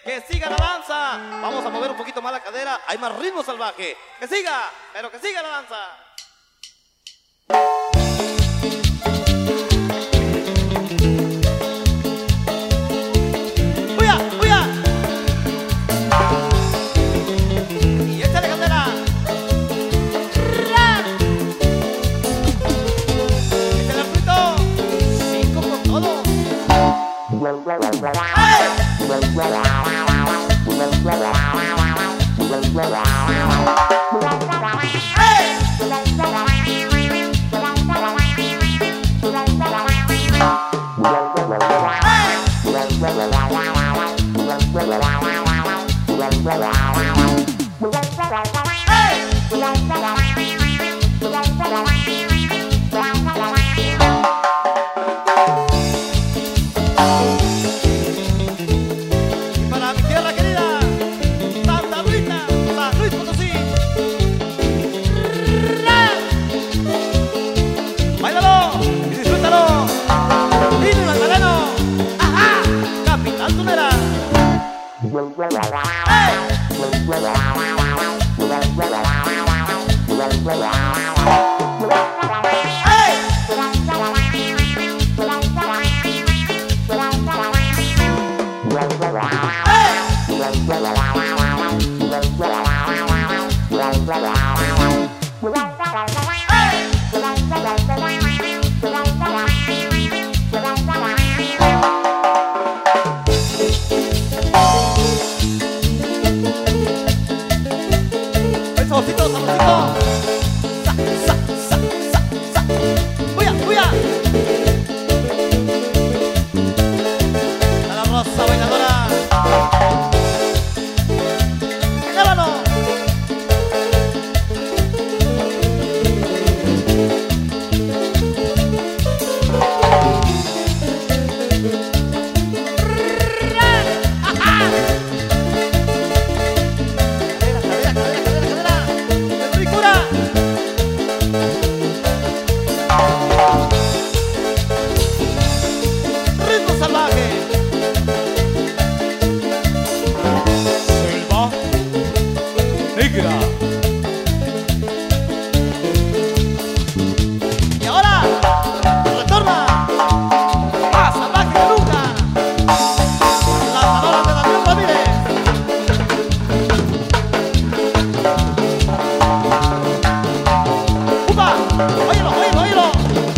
que siga la danza. Vamos a mover un poquito más la cadera, hay más ritmo salvaje. Que siga, pero que siga la danza. ¡Uya, uya! Y échale cadera. Échale el frito. 5 con todo. ¡Ay! Para mi tierra querida, Santa Rita, San Luis Potosí. Báilalo y disfrútalo. Dime Magdaleno, ajá, Capital Tunera. ¡Hey! El saborcito, saborcito. Sa, sa, sa, sa, sa. ¡Uya, uya! A la rosa bailadora. ¡Llévalo! Y ahora retorna más salvaje que nunca la sonora de Daniel Ramírez. ¡Upa! ¡Óyelo, óyelo, óyelo!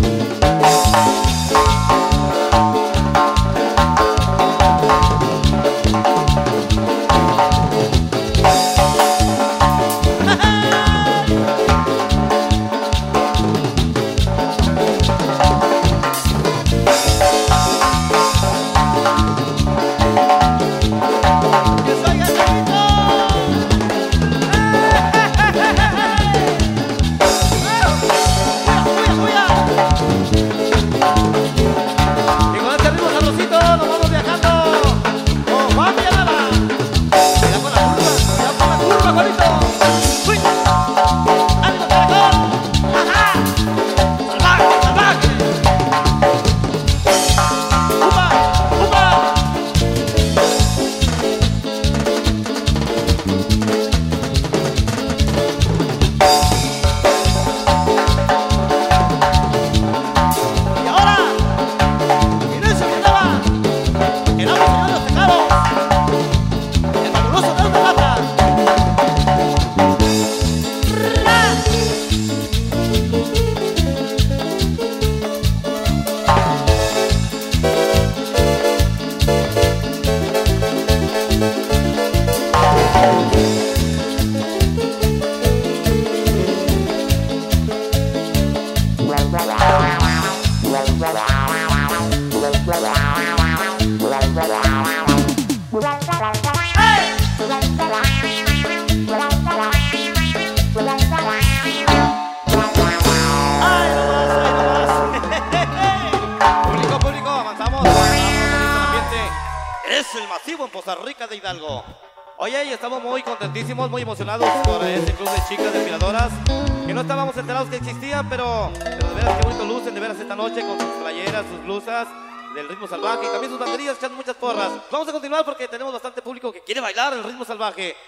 Es el masivo en Poza Rica de Hidalgo. Oye, y estamos muy contentísimos, muy emocionados por este club de chicas depiladoras que no estábamos enterados que existían, pero de veras qué bonito lucen de veras esta noche con sus playeras, sus blusas. del ritmo salvaje. Y también sus banderillas echando muchas porras. Vamos a continuar porque tenemos bastante público que quiere bailar el ritmo salvaje.